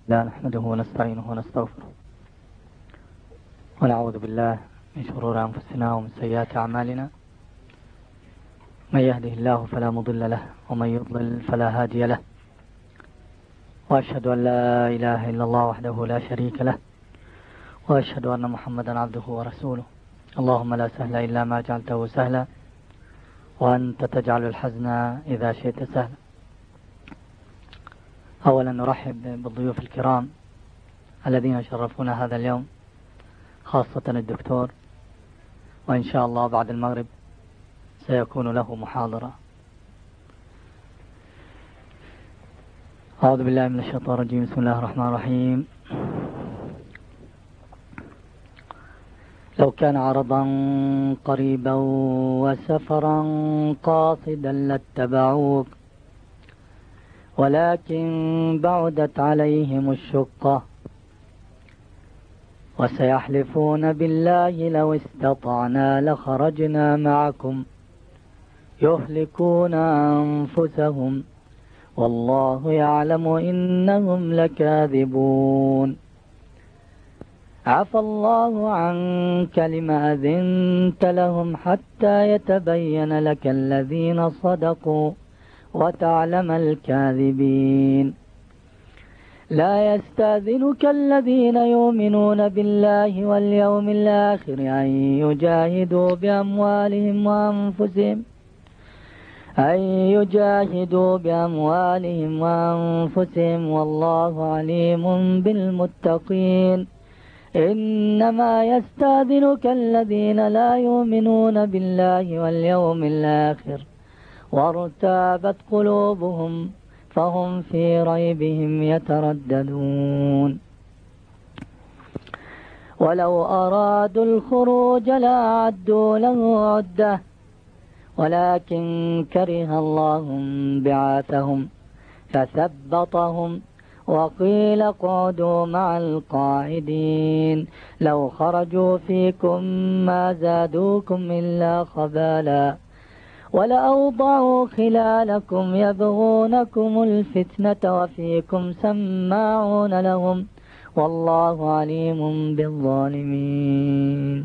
لا نحمده ونستعينه ونستغفره ونعوذ بالله من شرور أنفسنا ومن سيئات أعمالنا. من يهده الله فلا مضل له ومن يضلل فلا هادي له، وأشهد أن لا إله إلا الله وحده لا شريك له، وأشهد أن محمدا عبده ورسوله. اللهم لا سهل إلا ما جعلته سهلا، وأنت تجعل الحزن إذا شئت سهلا. أولا نرحب بالضيوف الكرام الذين شرفونا هذا اليوم، خاصة الدكتور، وإن شاء الله بعد المغرب سيكون له محاضرة. أعوذ بالله من الشيطان الرجيم. بسم الله الرحمن الرحيم. لو كان عرضا قريبا وسفرا قاصدا لاتبعوك، ولكن بعدت عليهم الشقة، وسيحلفون بالله لو استطعنا لخرجنا معكم يهلكون أنفسهم والله يعلم إنهم لكاذبون. عفى الله عنك لما أذنت لهم حتى يتبين لك الذين صدقوا وتعلم الكاذبين. لا يستأذنك الذين يؤمنون بالله واليوم الآخر أن يجاهدوا بأموالهم وأنفسهم والله عليم بالمتقين. إنما يستأذنك الذين لا يؤمنون بالله واليوم الآخر وارتابت قلوبهم فهم في ريبهم يترددون. ولو أرادوا الخروج لأعدوا له عدة، ولكن كره الله بعاثهم فثبطهم وقيل اقعدوا مع القاعدين. لو خرجوا فيكم ما زادوكم إلا خبالا ولأوضعوا خلالكم يبغونكم الفتنة وفيكم سماعون لهم والله عليم بالظالمين.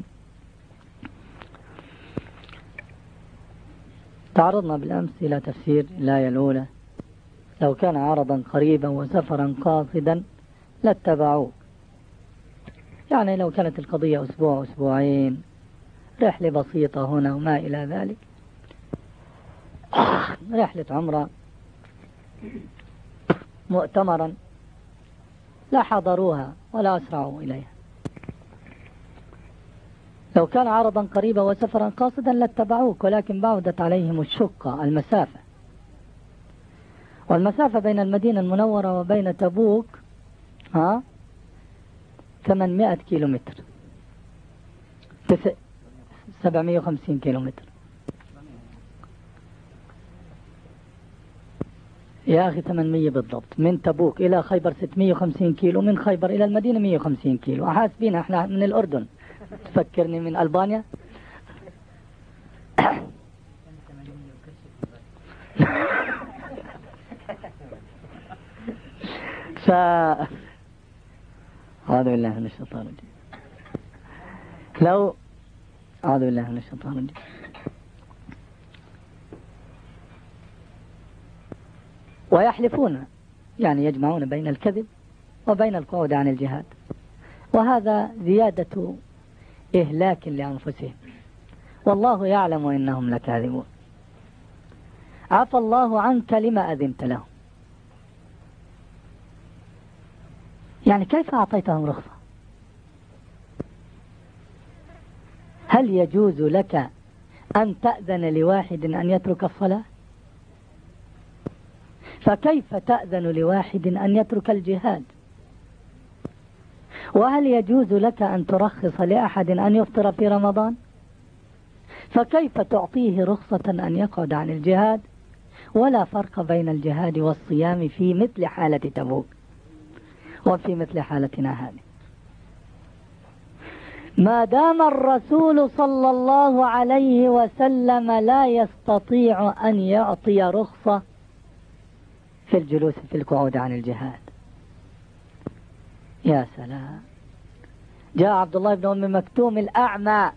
تعرضنا بالأمس إلى تفسير الآية الأولى: لو كان عرضا قريبا وسفرا قاصدا لاتبعوه. يعني لو كانت القضية أسبوع أسبوعين، رحلة بسيطة هنا وما إلى ذلك، رحلة عمرة، مؤتمرا، لا حضروها ولا أسرعوا إليها. لو كان عرضا قريبا وسفرا قاصدا لاتبعوك، ولكن بعدت عليهم الشقة، المسافة. والمسافة بين المدينة المنورة وبين تبوك 800 كيلومتر، 750 كيلومتر. يا أخي 800 بالضبط. من تبوك إلى خيبر 650 كيلو، من خيبر إلى المدينة 150 كيلو. حاسبين احنا من الأردن، تفكرني من ألبانيا. أعوذ بالله من الشيطان الرجيم. أعوذ بالله من الشيطان الرجيم. ويحلفون، يعني يجمعون بين الكذب وبين القعود عن الجهاد، وهذا زيادة إهلاك لأنفسهم والله يعلم إنهم لكاذبون. عفى الله عنك لما أذنت لهم. يعني كيف أعطيتهم رخصة؟ هل يجوز لك أن تأذن لواحد أن يترك الصلاة؟ فكيف تأذن لواحد أن يترك الجهاد؟ وهل يجوز لك أن ترخص لأحد أن يفطر في رمضان؟ فكيف تعطيه رخصة أن يقعد عن الجهاد؟ ولا فرق بين الجهاد والصيام في مثل حالة تبوك وفي مثل حالتنا هذه. ما دام الرسول صلى الله عليه وسلم لا يستطيع أن يعطي رخصة في الجلوس في القعود عن الجهاد، يا سلام. جاء عبد الله بن أم مكتوم الأعمى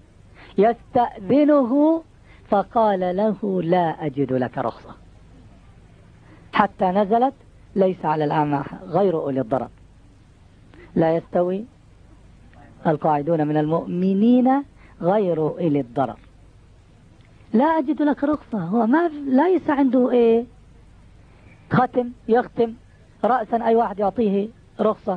يستأذنه فقال له لا أجد لك رخصة، حتى نزلت ليس على الأعمى غير أولي الضرر، لا يستوي القاعدون من المؤمنين غير أولي الضرر. لا أجد لك رخصة، هو ما ليس عنده إيه ختم يختم رأسا أي واحد يعطيه رخصة.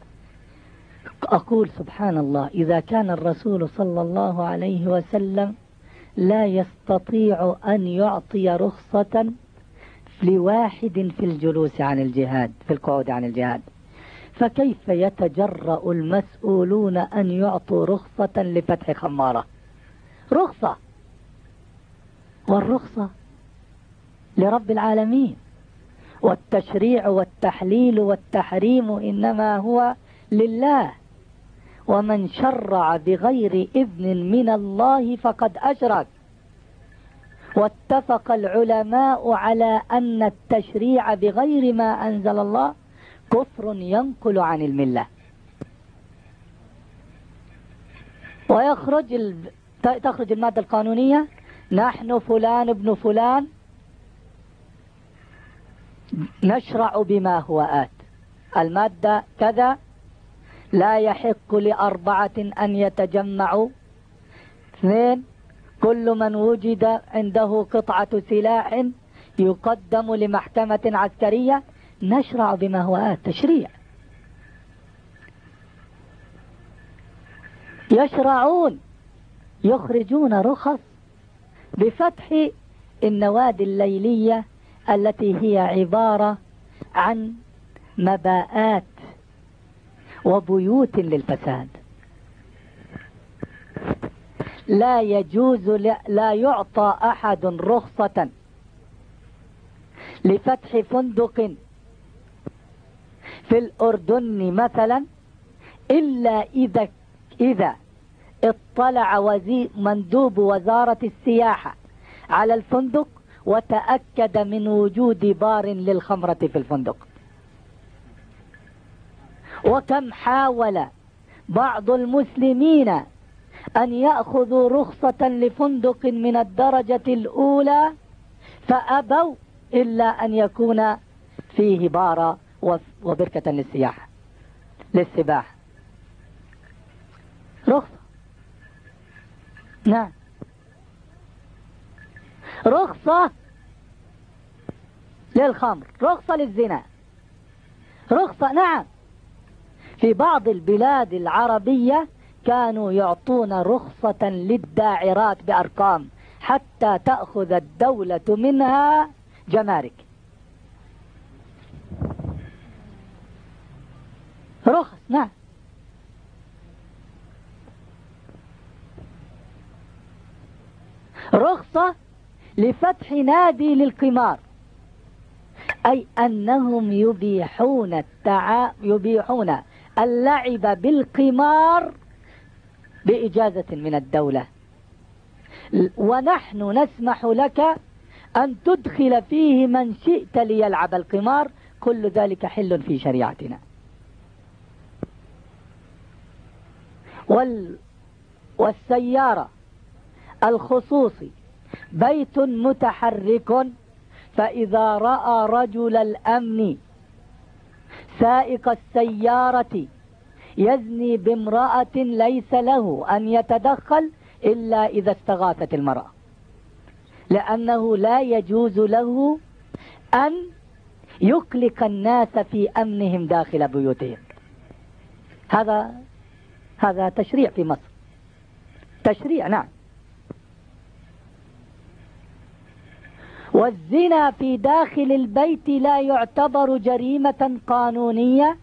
أقول سبحان الله، إذا كان الرسول صلى الله عليه وسلم لا يستطيع أن يعطي رخصة لواحد في الجلوس عن الجهاد، في القعود عن الجهاد، فكيف يتجرأ المسؤولون أن يعطوا رخصة لفتح خمارة؟ رخصة، والرخصة لرب العالمين، والتشريع والتحليل والتحريم إنما هو لله، ومن شرع بغير إذن من الله فقد أشرك. واتفق العلماء على أن التشريع بغير ما أنزل الله كفر ينقل عن الملة. تخرج المادة القانونية: نحن فلان ابن فلان نشرع بما هو آت. المادة كذا: لا يحق ل4 أن يتجمعوا. 2: كل من وجد عنده قطعة سلاح يقدم لمحكمة عسكرية. نشرع بما هو آت، تشريع. يشرعون، يخرجون رخص بفتح النوادي الليلية التي هي عبارة عن مباءات وبيوت للفساد. لا يجوز، لا يعطى أحد رخصة لفتح فندق في الأردن مثلا إلا إذا اطلع مندوب وزارة السياحة على الفندق وتأكد من وجود بار للخمرة في الفندق. وكم حاول بعض المسلمين أن يأخذوا رخصة لفندق من الدرجة الأولى فأبوا إلا أن يكون فيه بار وبركة للسياحة للسباحة. رخصة، نعم، رخصة للخمر، رخصة للزنا، رخصة، نعم. في بعض البلاد العربية كانوا يعطون رخصة للداعرات بأرقام حتى تأخذ الدولة منها جمارك. رخص، نعم. رخصة لفتح نادي للقمار، أي أنهم يبيحون اللعب بالقمار بإجازة من الدولة، ونحن نسمح لك أن تدخل فيه من شئت ليلعب القمار، كل ذلك حل في شريعتنا. والسيارة الخصوصي بيت متحرك، فإذا رأى رجل الأمن سائق السيارة يزني بامرأة ليس له أن يتدخل إلا إذا استغاثت المرأة، لأنه لا يجوز له أن يقلق الناس في أمنهم داخل بيوتهم. هذا تشريع في مصر، تشريع، نعم. والزنا في داخل البيت لا يعتبر جريمة قانونية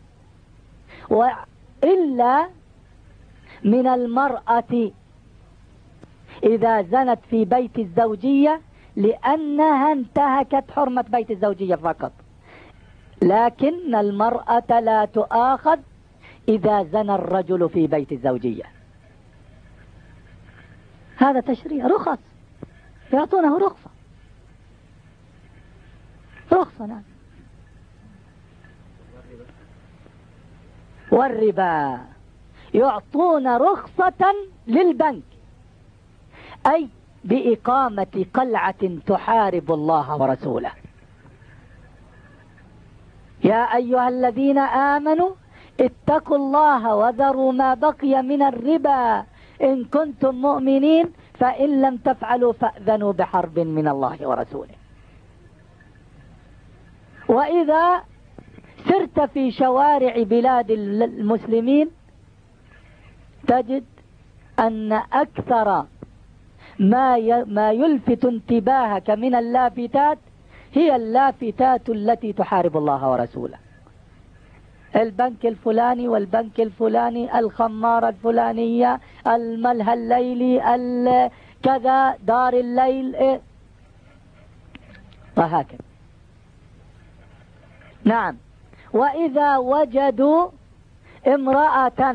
إلا من المرأة إذا زنت في بيت الزوجية، لأنها انتهكت حرمة بيت الزوجية فقط، لكن المرأة لا تؤاخذ إذا زنى الرجل في بيت الزوجية. هذا تشريع، رخص، يعطونه رخصة، رخصة، نعم. والربا يعطون رخصة للبنك، أي بإقامة قلعة تحارب الله ورسوله. يا أيها الذين آمنوا اتقوا الله وذروا ما بقي من الربا إن كنتم مؤمنين فإن لم تفعلوا فأذنوا بحرب من الله ورسوله. وإذا سرت في شوارع بلاد المسلمين تجد أن أكثر ما يلفت انتباهك من اللافتات هي اللافتات التي تحارب الله ورسوله. البنك الفلاني والبنك الفلاني، الخمارة الفلانية، الملهى الليلي، كذا، دار الليل، وهكذا. نعم. وإذا وجدوا امرأة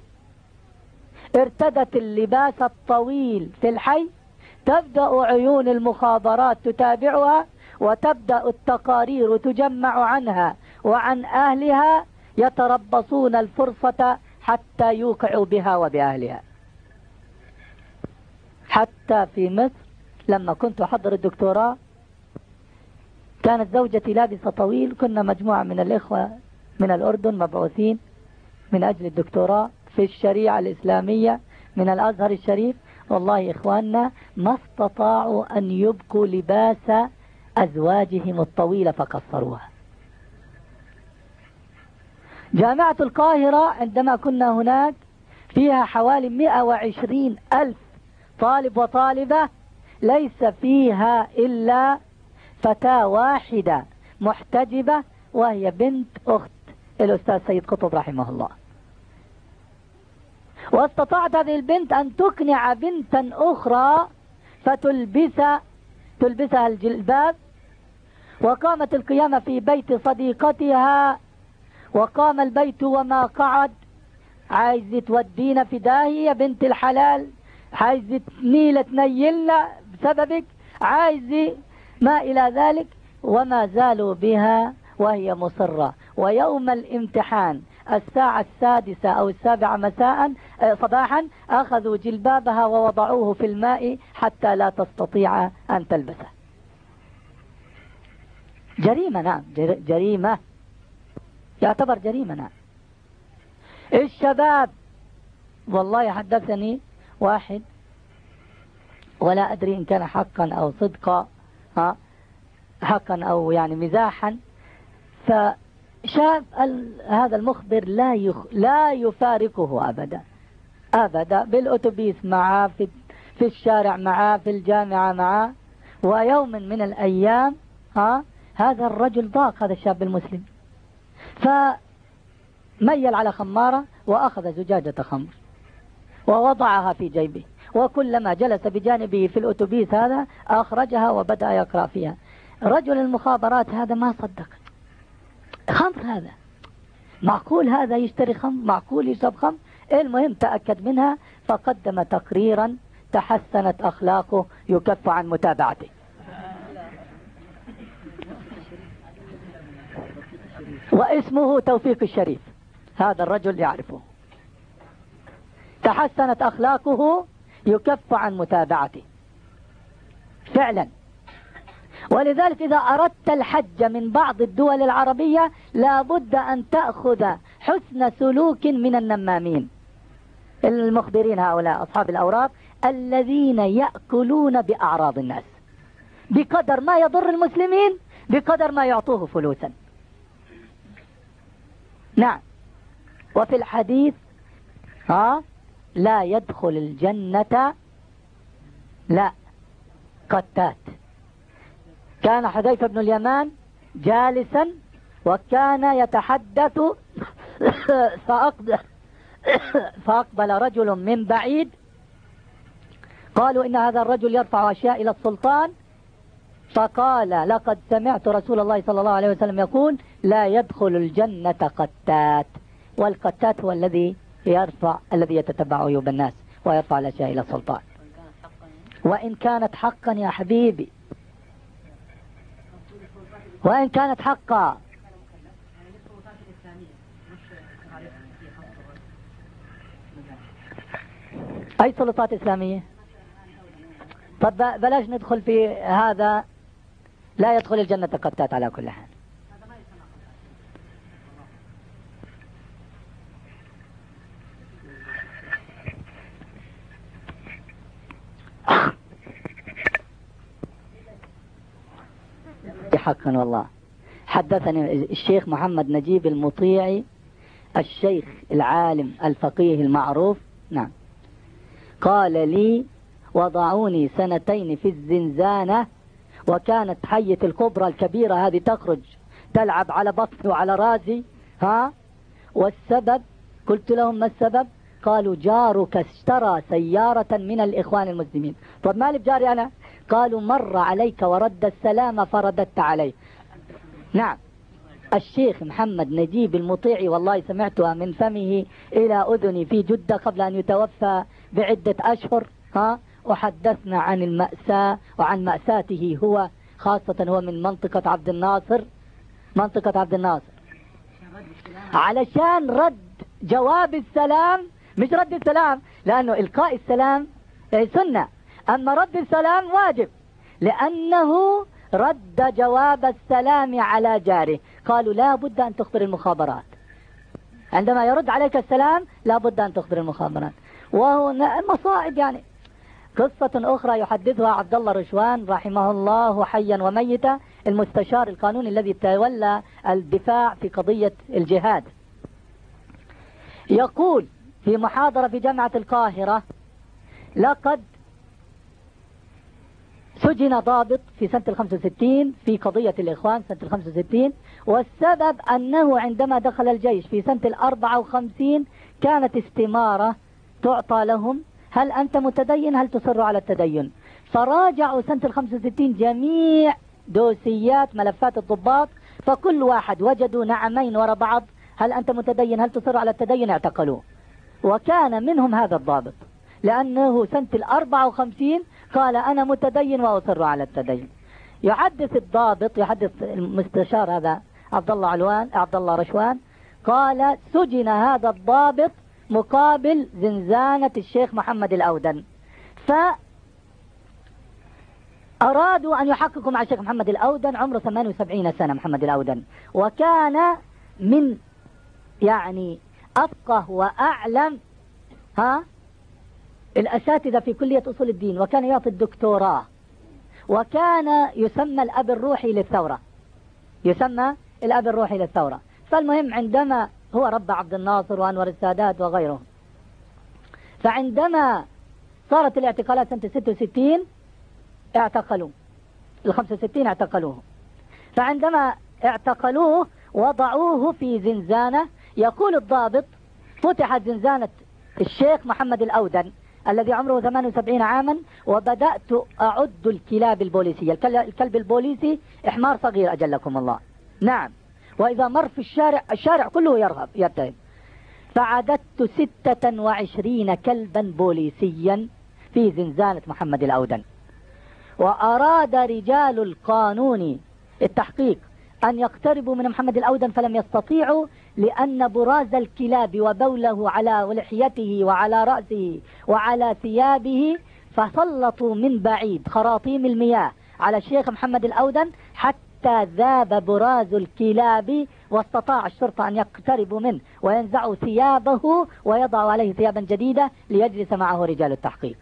ارتدت اللباس الطويل في الحي تبدأ عيون المخابرات تتابعها، وتبدأ التقارير تجمع عنها وعن أهلها، يتربصون الفرصة حتى يوقعوا بها وبأهلها. حتى في مصر لما كنت أحضر الدكتوراه كانت زوجتي لابسة طويل، كنا مجموعة من الإخوة من الأردن مبعوثين من أجل الدكتوراه في الشريعة الإسلامية من الأزهر الشريف. والله إخواننا ما استطاعوا أن يبقوا لباس أزواجهم الطويلة فقصروها. جامعة القاهرة عندما كنا هناك فيها حوالي 120,000 طالب وطالبة، ليس فيها إلا فتاة واحدة محتجبة وهي بنت أخت الأستاذ سيد قطب رحمه الله. واستطاعت هذه البنت أن تقنع بنتا أخرى فتلبسها الجلباب، وقامت القيامة في بيت صديقتها، وقام البيت وما قعد. عايز تودينا في داهية يا بنت الحلال، عايز تنيلنا بسببك، عايز ما إلى ذلك، وما زالوا بها وهي مصرة. ويوم الامتحان الساعة 6 أو 7 صباحا أخذوا جلبابها ووضعوه في الماء حتى لا تستطيع أن تلبسه. جريمة، نعم، جريمة، يعتبر جريمة. نعم. الشباب، والله حدثني واحد ولا أدري إن كان حقا أو صدقا، حقا أو يعني مزاحا، فشاف هذا المخبر لا يفارقه أبدا أبدا، بالأتوبيس معه، في الشارع معه، في الجامعة معه. ويوم من الأيام هذا الرجل ضاق هذا الشاب المسلم، فميل على خمارة وأخذ زجاجة خمر ووضعها في جيبه، وكلما جلس بجانبه في الأتوبيس هذا أخرجها وبدأ يقرأ فيها. رجل المخابرات هذا ما صدق، خمر هذا، معقول هذا يشتري خمر، معقول يشرب خمر؟ المهم تأكد منها، فقدم تقريرا تحسنت أخلاقه يكف عن متابعته. واسمه توفيق الشريف، هذا الرجل يعرفه، تحسنت أخلاقه يكف عن متابعته فعلا. ولذلك إذا أردت الحج من بعض الدول العربية لابد أن تأخذ حسن سلوك من النمامين المخبرين، هؤلاء أصحاب الأوراق الذين يأكلون بأعراض الناس، بقدر ما يضر المسلمين بقدر ما يعطوه فلوسا. نعم. وفي الحديث لا يدخل الجنة لا قتات. كان حذيفة بن اليمان جالسا وكان يتحدث فأقبل رجل من بعيد، قالوا إن هذا الرجل يرفع أشياء إلى السلطان، فقال لقد سمعت رسول الله صلى الله عليه وسلم يقول لا يدخل الجنة قتات. والقتات هو الذي يتتبع عيوب الناس ويرفع الأشياء إلى السلطان. وإن كانت حقا يا حبيبي، وإن كانت حقا. أي سلطات إسلامية؟ طب بلاش ندخل في هذا، لا يدخل الجنة قتات على كل حال. حقا والله حدثني الشيخ محمد نجيب المطيعي، الشيخ العالم الفقيه المعروف، نعم، قال لي وضعوني 2 في الزنزانة، وكانت حية الكبرى الكبيرة هذه تخرج تلعب على بطني وعلى راسي، والسبب، قلت لهم ما السبب؟ قالوا جارك اشترى سيارة من الإخوان المسلمين. طب مالي بجاري أنا؟ قالوا مر عليك ورد السلام فرددت عليه. نعم، الشيخ محمد نجيب المطيعي والله سمعتها من فمه إلى أذني في جدة قبل أن يتوفى بعدة أشهر، وحدثنا عن المأساة وعن مأساته هو، خاصة هو من منطقة عبد الناصر، منطقة عبد الناصر، علشان رد جواب السلام، مش رد السلام لأنه إلقاء السلام سنة، أما رد السلام واجب، لأنه رد جواب السلام على جاره. قالوا لا بد أن تخبر المخابرات، عندما يرد عليك السلام لا بد أن تخبر المخابرات. وهو المصائب يعني. قصة أخرى يحدثها عبد الله رشوان رحمه الله حيا وميتا، المستشار القانوني الذي تولى الدفاع في قضية الجهاد، يقول في محاضرة في جامعة القاهرة: لقد سجن ضابط في سنة 65 في قضية الإخوان سنة 65، والسبب أنه عندما دخل الجيش في سنة 54 كانت استمارة تعطى لهم: هل أنت متدين؟ هل تصر على التدين؟ فراجعوا سنة 65 جميع دوسيات ملفات الضباط، فكل واحد وجدوا نعمين وراء بعض: هل أنت متدين؟ هل تصر على التدين؟ اعتقلوه. وكان منهم هذا الضابط، لأنه سنة 54 قال أنا متدين وأصر على التدين. يحدث الضابط، يحدث المستشار هذا عبد الله رشوان، قال سجن هذا الضابط مقابل زنزانة الشيخ محمد الأودن، فأرادوا أن يحققوا مع الشيخ محمد الأودن، عمره 78 سنة محمد الأودن، وكان من يعني أفقه وأعلم الأساتذة في كلية أصول الدين، وكان يعطي الدكتوراه، وكان يسمى الأب الروحي للثورة، يسمى الأب الروحي للثورة. فالمهم عندما هو رب عبد الناصر وأنور السادات وغيره، فعندما صارت الاعتقالات سنة 66 اعتقلوه، 65 اعتقلوه، فعندما اعتقلوه وضعوه في زنزانة. يقول الضابط: فتحت زنزانة الشيخ محمد الأودن الذي عمره 78 عاما، وبدأت أعد الكلاب البوليسية. الكلب البوليسي حمار صغير أجلكم الله، نعم، وإذا مر في الشارع كله يرتهب. فعددت 26 كلبا بوليسيا في زنزانة محمد الأودن. وأراد رجال القانون التحقيق أن يقتربوا من محمد الأودن فلم يستطيعوا، لأن براز الكلاب وبوله على لحيته وعلى رأسه وعلى ثيابه، فسلطوا من بعيد خراطيم المياه على الشيخ محمد الأودن حتى ذاب براز الكلاب، واستطاع الشرطة أن يقتربوا منه وينزعوا ثيابه ويضعوا عليه ثيابا جديدة ليجلس معه رجال التحقيق.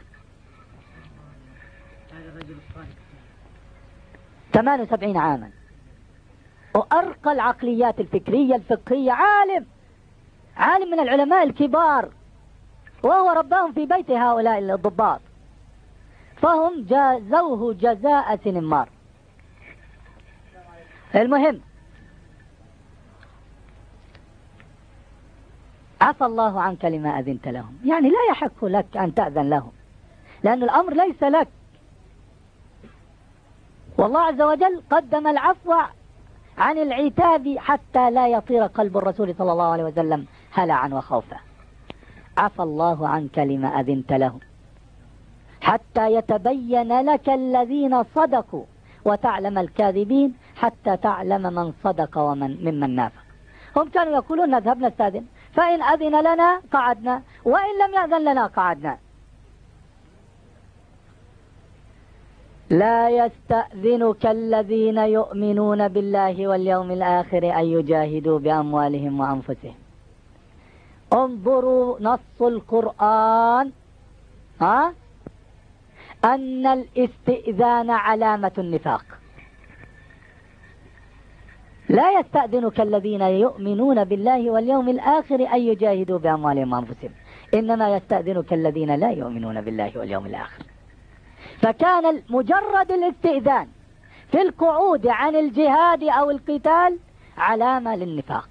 78 عاما، وأرقى العقليات الفكرية الفقهية، عالم من العلماء الكبار، وهو رباهم في بيت هؤلاء الضباط، فهم جازوه جزاء سنمار. المهم عفى الله عنك لما أذنت لهم، يعني لا يحق لك أن تأذن لهم، لأن الأمر ليس لك، والله عز وجل قدم العفو عن العتاب حتى لا يطير قلب الرسول صلى الله عليه وسلم هلعا وخوفا. عفى الله عنك لما أذنت لهم حتى يتبين لك الذين صدقوا وتعلم الكاذبين، حتى تعلم من صدق ممن نافق. هم كانوا يقولون نذهب نستأذن، فإن أذن لنا قعدنا، وإن لم يأذن لنا قعدنا. لا يستأذنك الذين يؤمنون بالله واليوم الآخر أن يجاهدوا بأموالهم وأنفسهم. انظروا نص القرآن أن الاستئذان علامة النفاق. لا يستأذنك الذين يؤمنون بالله واليوم الآخر أن يجاهدوا بأموالهم وأنفسهم، إنما يستأذنك الذين لا يؤمنون بالله واليوم الآخر. فكان مجرد الاستئذان في القعود عن الجهاد أو القتال علامة للنفاق.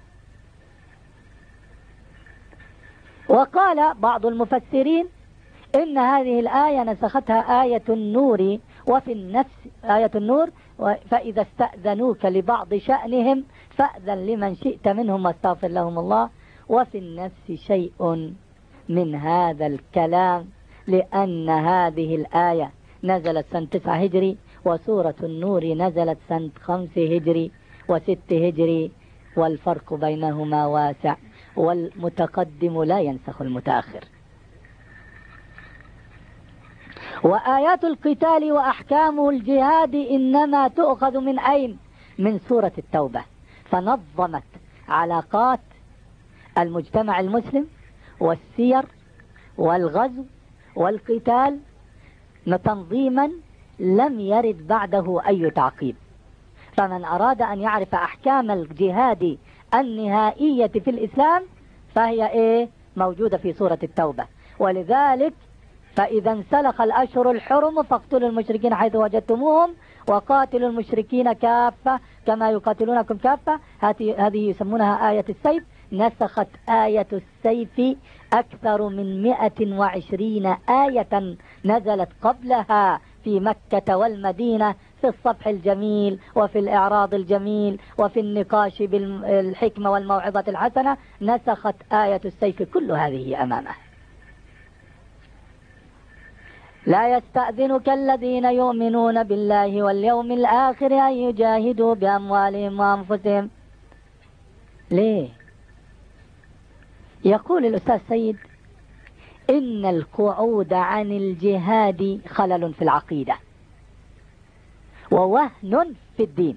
وقال بعض المفسرين إن هذه الآية نسختها آية النور، وفي النفس آية النور فإذا استأذنوك لبعض شأنهم فأذن لمن شئت منهم واستغفر لهم الله. وفي النفس شيء من هذا الكلام، لأن هذه الآية نزلت سنة 9 هجري، وسورة النور نزلت سنة 5 هجري و6 هجري، والفرق بينهما واسع، والمتقدم لا ينسخ المتأخر. وآيات القتال وأحكام الجهاد إنما تؤخذ من أين؟ من سورة التوبة، فنظمت علاقات المجتمع المسلم والسير والغزو والقتال تنظيما لم يرد بعده أي تعقيب. فمن أراد أن يعرف أحكام الجهاد النهائية في الإسلام فهي موجودة في سورة التوبة. ولذلك فإذا انسلخ الأشهر الحرم فاقتلوا المشركين حيث وجدتموهم وقاتلوا المشركين كافة كما يقاتلونكم كافة. هذه يسمونها آية السيف. نسخت آية السيف أكثر من 120 آية نزلت قبلها في مكة والمدينة، في الصفح الجميل وفي الإعراض الجميل وفي النقاش بالحكمة والموعظة الحسنة. نسخت آية السيف كل هذه أمامه. لا يستأذنك الذين يؤمنون بالله واليوم الآخر أن يجاهدوا بأموالهم وأنفسهم. ليه؟ يقول الأستاذ سيد إن القعود عن الجهاد خلل في العقيدة ووهن في الدين.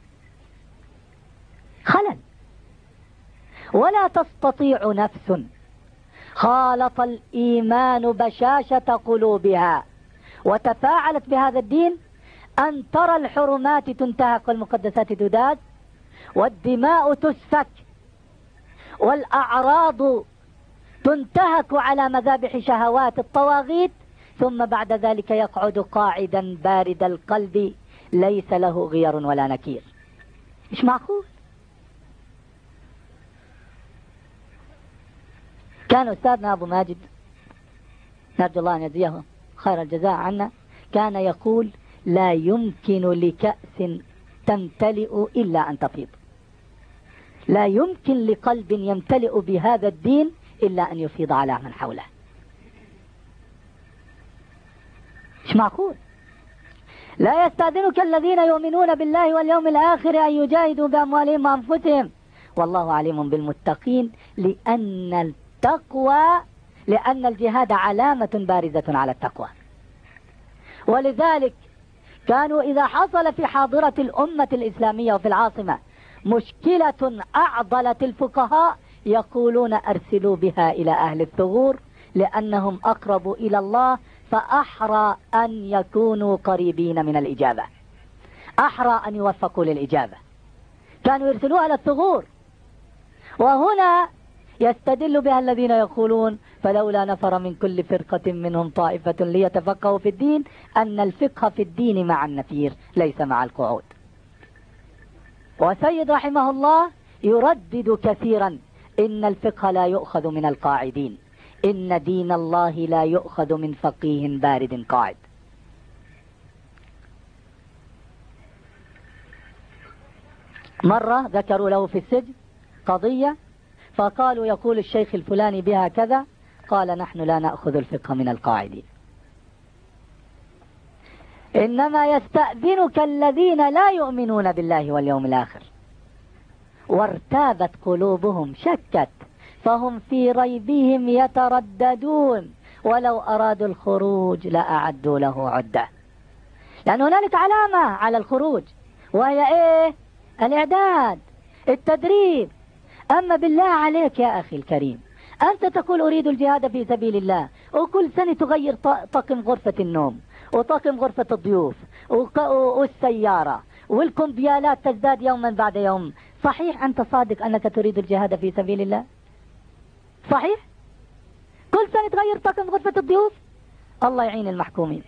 خلل، ولا تستطيع نفس خالط الإيمان بشاشة قلوبها وتفاعلت بهذا الدين أن ترى الحرمات تنتهك والمقدسات تداس والدماء تسفك والأعراض تنتهك على مذابح شهوات الطواغيت، ثم بعد ذلك يقعد قاعدا بارد القلب ليس له غير ولا نكير. مش معقول. كان أستاذنا أبو ماجد نرجو الله أن يجزيه خير الجزاء عنا كان يقول لا يمكن لكأس تمتلئ إلا أن تفيض. لا يمكن لقلب يمتلئ بهذا الدين إلا أن يفيض على من حوله. مش معقول. لا يستأذنك الذين يؤمنون بالله واليوم الآخر أن يجاهدوا بأموالهم وأنفسهم والله عليم بالمتقين، لأن الجهاد علامة بارزة على التقوى. ولذلك كانوا إذا حصل في حاضرة الأمة الإسلامية وفي العاصمة مشكلة أعضلت الفقهاء يقولون أرسلوا بها إلى أهل الثغور لأنهم أقرب إلى الله، فأحرى أن يكونوا قريبين من الإجابة، أحرى أن يوفقوا للإجابة. كانوا يرسلوها إلى الثغور. وهنا يستدل بها الذين يقولون فلولا نفر من كل فرقة منهم طائفة ليتفقهوا في الدين، أن الفقه في الدين مع النفير ليس مع القعود. وسيد رحمه الله يردد كثيرا إن الفقه لا يؤخذ من القاعدين، إن دين الله لا يؤخذ من فقيه بارد قاعد. مرة ذكروا له في السجن قضية فقالوا يقول الشيخ الفلاني بها كذا، قال نحن لا نأخذ الفقه من القاعدين، إنما يستأذنك الذين لا يؤمنون بالله واليوم الآخر وارتابت قلوبهم شكت فهم في ريبهم يترددون ولو أرادوا الخروج لأعدوا له عدة. لأن هنالك علامة على الخروج، وهي إيه؟ الإعداد، التدريب. أما بالله عليك يا أخي الكريم، أنت تقول أريد الجهاد في سبيل الله، وكل سنة تغير طاقم غرفة النوم وطاقم غرفة الضيوف والسيارة، والكمبيالات تزداد يوما بعد يوم. صحيح أنت صادق أنك تريد الجهاد في سبيل الله؟ صحيح؟ كل سنة تغير طاقم غرفة الضيوف؟ الله يعين المحكومين.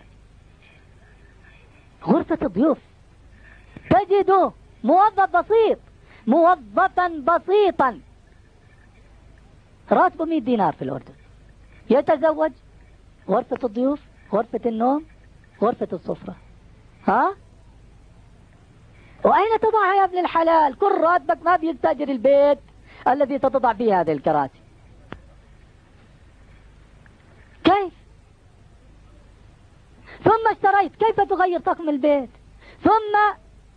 غرفة الضيوف تجد موظف بسيط، موظفا بسيطا راتبه 100 دينار في الأردن، يتزوج، غرفة الضيوف، غرفة النوم، غرفة السفرة. ها؟ وأين تضعها يا ابن الحلال؟ كل راتبك ما بيستأجر البيت الذي تضع فيه هذه الكراسي. كيف؟ ثم اشتريت، كيف تغير طقم البيت؟ ثم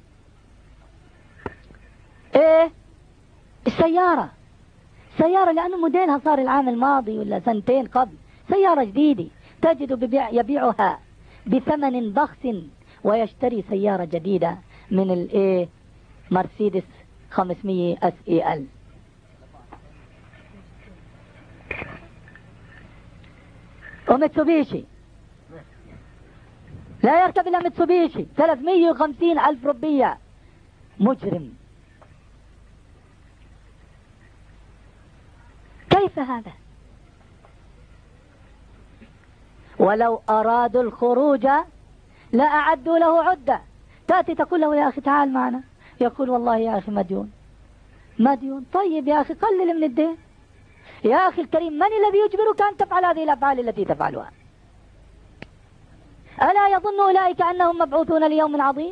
ايه؟ السيارة، سيارة لأنه موديلها صار العام الماضي ولا سنتين قبل، سيارة جديدة تجد يبيعها بثمن بخس، ويشتري سيارة جديدة من الايه؟ مرسيدس 500 SEL. ومتسوبيشي لا يركب إلا متسوبيشي 350,000 روبية. مجرم. كيف هذا؟ ولو أرادوا الخروج لأعدوا له عدة. تأتي تقول له يا أخي تعال معنا، يقول والله يا أخي مديون. مديون؟ طيب يا أخي قلل من الدين. يا أخي الكريم، من الذي يجبرك أن تفعل هذه الأفعال التي تفعلها؟ ألا يظن أولئك أنهم مبعوثون ليوم عظيم؟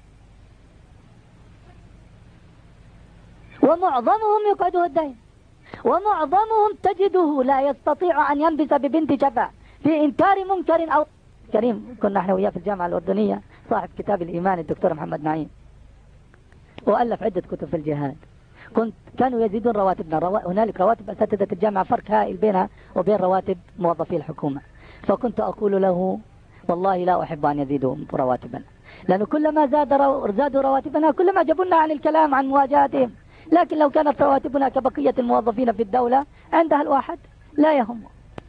ومعظمهم يقعده الدين، ومعظمهم تجده لا يستطيع أن ينبس ببنت شفا في إنكار منكر أو كريم. كنا نحن وياه في الجامعة الأردنية، صاحب كتاب الإيمان الدكتور محمد نعيم، وألف عدة كتب في الجهاد. كانوا يزيدون رواتبنا. هنالك رواتب أساتذة الجامعة فرق هائل بينها وبين رواتب موظفي الحكومة. فكنت أقول له والله لا أحب أن يزيدوا رواتبنا، لأنه كلما زادوا رواتبنا كلما جبنا عن الكلام عن مواجهتهم. لكن لو كانت رواتبنا كبقية الموظفين في الدولة عندها الواحد لا يهمه.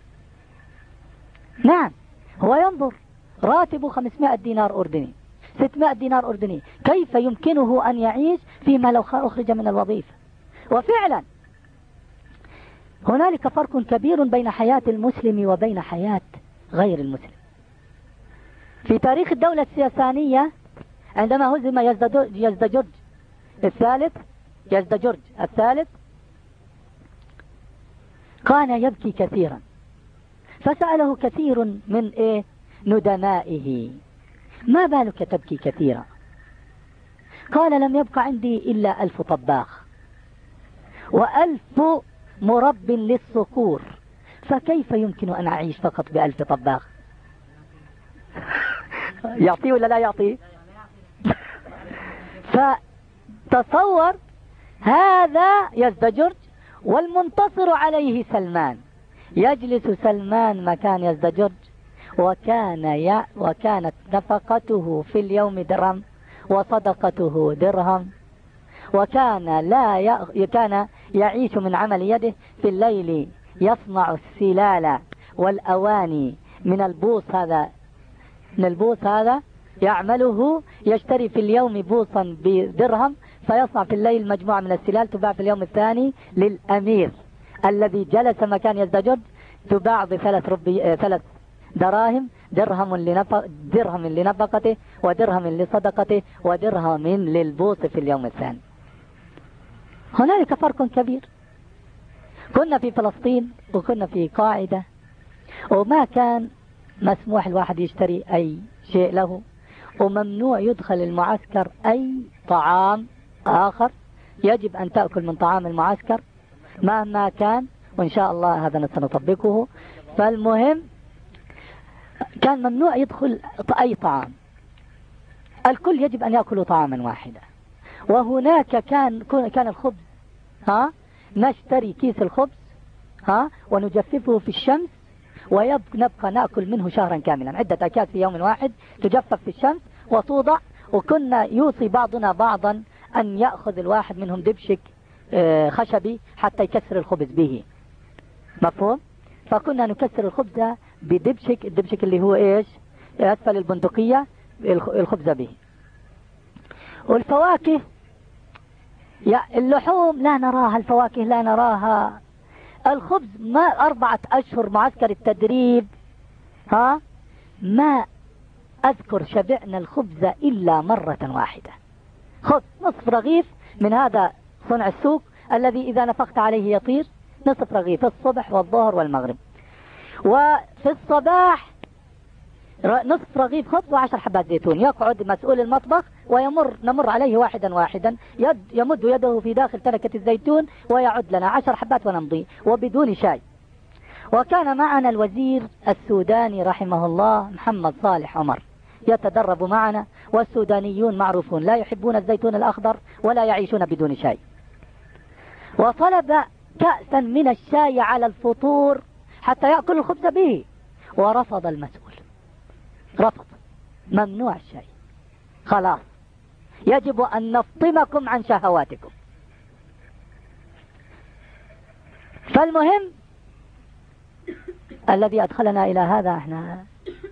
نعم، هو ينظر راتبه 500 دينار أردني، 600 دينار أردني، كيف يمكنه أن يعيش فيما لو أخرج من الوظيفة؟ وفعلا هنالك فرق كبير بين حياة المسلم وبين حياة غير المسلم. في تاريخ الدولة السياسانية عندما هزم يزدجرج الثالث كان يبكي كثيرا، فسأله كثير من ندمائه ما بالك تبكي كثيرا؟ قال لم يبق عندي إلا 1000 طباخ و1000 مرب للصقور، فكيف يمكن أن أعيش فقط ب1000 طباخ؟ يعطيه ولا لا يعطيه؟ فتصور هذا يزدجرج والمنتصر عليه سلمان. يجلس سلمان مكان يزدجرج، وكانت نفقته في اليوم درهم وصدقته درهم، كان يعيش من عمل يده. في الليل يصنع السلال والأواني من البوص هذا يعمله، يشتري في اليوم بوصا بدرهم، فيصنع في الليل مجموعة من السلال تباع في اليوم الثاني للأمير الذي جلس مكان يزدجرج، تباع ب3 دراهم، درهم لنفقته ودرهم لصدقته ودرهم للبوص في اليوم الثاني. هنالك فرق كبير. كنا في فلسطين وكنا في قاعدة، وما كان مسموح الواحد يشتري أي شيء له، وممنوع يدخل المعسكر أي طعام آخر، يجب أن تأكل من طعام المعسكر مهما كان، وإن شاء الله هذا سنطبقه. فالمهم كان ممنوع يدخل أي طعام، الكل يجب أن يأكلوا طعاما واحدا. وهناك كان الخبز، نشتري كيس الخبز ونجففه في الشمس، ونبقى نأكل منه شهرا كاملا، عدة أكياس في يوم واحد تجفف في الشمس وتوضع، وكنا يوصي بعضنا بعضا أن يأخذ الواحد منهم دبشك خشبي حتى يكسر الخبز به، مفهوم؟ فكنا نكسر الخبز بدبشك، الدبشك اللي هو إيش أسفل البندقية، الخبز به. والفواكه، اللحوم لا نراها، الفواكه لا نراها، الخبز ما 4 أشهر معسكر التدريب، ما أذكر شبعنا الخبز إلا مرة واحدة. خذ نصف رغيف من هذا صنع السوق الذي إذا نفخت عليه يطير، نصف رغيف الصبح والظهر والمغرب. وفي الصباح نصف رغيف خبز و10 حبات زيتون. يقعد مسؤول المطبخ نمر عليه واحدا واحدا، يمد يده في داخل تركة الزيتون ويعد لنا 10 حبات ونمضي وبدون شاي. وكان معنا الوزير السوداني رحمه الله محمد صالح عمر يتدرب معنا، والسودانيون معروفون لا يحبون الزيتون الأخضر ولا يعيشون بدون شاي. وطلب كأسا من الشاي على الفطور حتى يأكل الخبز به، ورفض المسؤول، رفض، ممنوع الشاي، خلاص يجب أن نفطمكم عن شهواتكم. فالمهم الذي أدخلنا إلى هذا احنا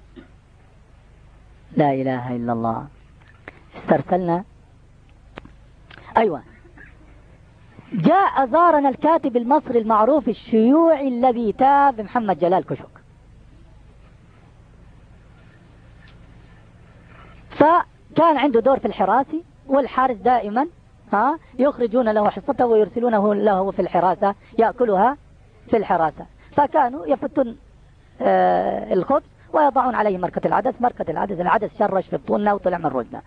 لا إله إلا الله، استرسلنا. أيوة، جاء زارنا الكاتب المصري المعروف الشيوعي الذي تاب محمد جلال كشك، فكان عنده دور في الحراسة، والحارس دائما يخرجون له حصته ويرسلونه له في الحراسة يأكلها في الحراسة. فكانوا يفتون الخبز ويضعون عليه مركة العدس، العدس شرش في بطوننا وطلع من رجنا.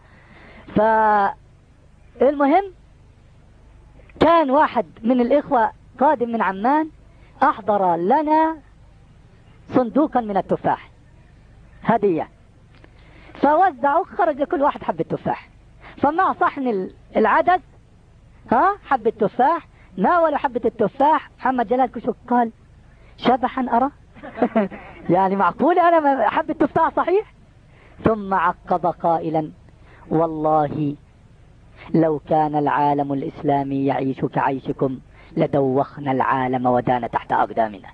فالمهم كان واحد من الإخوة قادم من عمان أحضر لنا صندوقا من التفاح هدية، فوزعوا، خرج كل واحد حبة تفاح، فمع صحن العدس حبة تفاح، ناولوا حبة التفاح. محمد جلال كشك قال شبحا أرى يعني معقول أنا حبة تفاح صحيح؟ ثم عقب قائلا والله لو كان العالم الإسلامي يعيش كعيشكم لدوخنا العالم ودان تحت أقدامنا.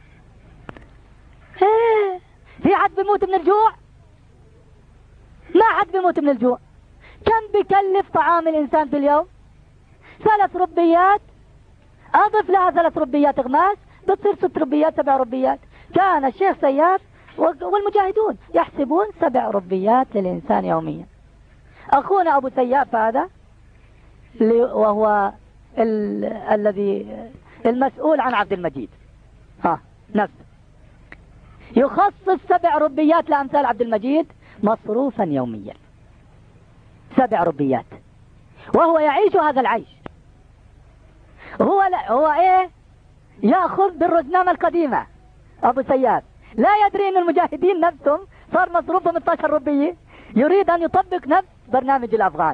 في حد بيموت من الجوع؟ ما حد بيموت من الجوع. كم بيكلف طعام الإنسان في اليوم؟ 3 ربيات، أضف لها 3 ربيات غماس بتصير 6 ربيات 7 ربيات. كان الشيخ سياف والمجاهدون يحسبون 7 ربيات للإنسان يوميا. أخونا أبو سياف هذا وهو الذي المسؤول عن عبد المجيد نفسه يخصص 7 ربيات لأمثال عبد المجيد مصروفا يوميا، 7 ربيات، وهو يعيش هذا العيش. هو ايه يأخذ بالرزنامة القديمة أبو سياف، لا يدري أن المجاهدين نفسهم صار مصروفهم 12 ربية، يريد أن يطبق نفس برنامج الأفغان،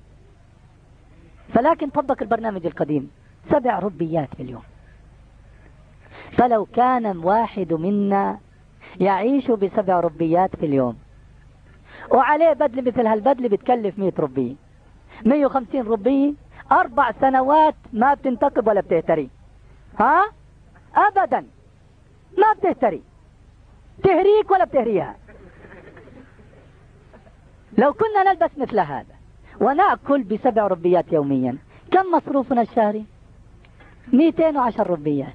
فلكن طبق البرنامج القديم 7 ربيات في اليوم. فلو كان واحد منا يعيش ب7 ربيات في اليوم وعليه بدل مثل هالبدل بتكلف 100 ربية، 150 ربية، 4 سنوات ما بتنتقب ولا بتهتري، أبدا ما بتهتري، تهريك ولا بتهريها. لو كنا نلبس مثل هذا ونأكل ب7 ربيات يوميا، كم مصروفنا الشهري؟ 210 ربيات.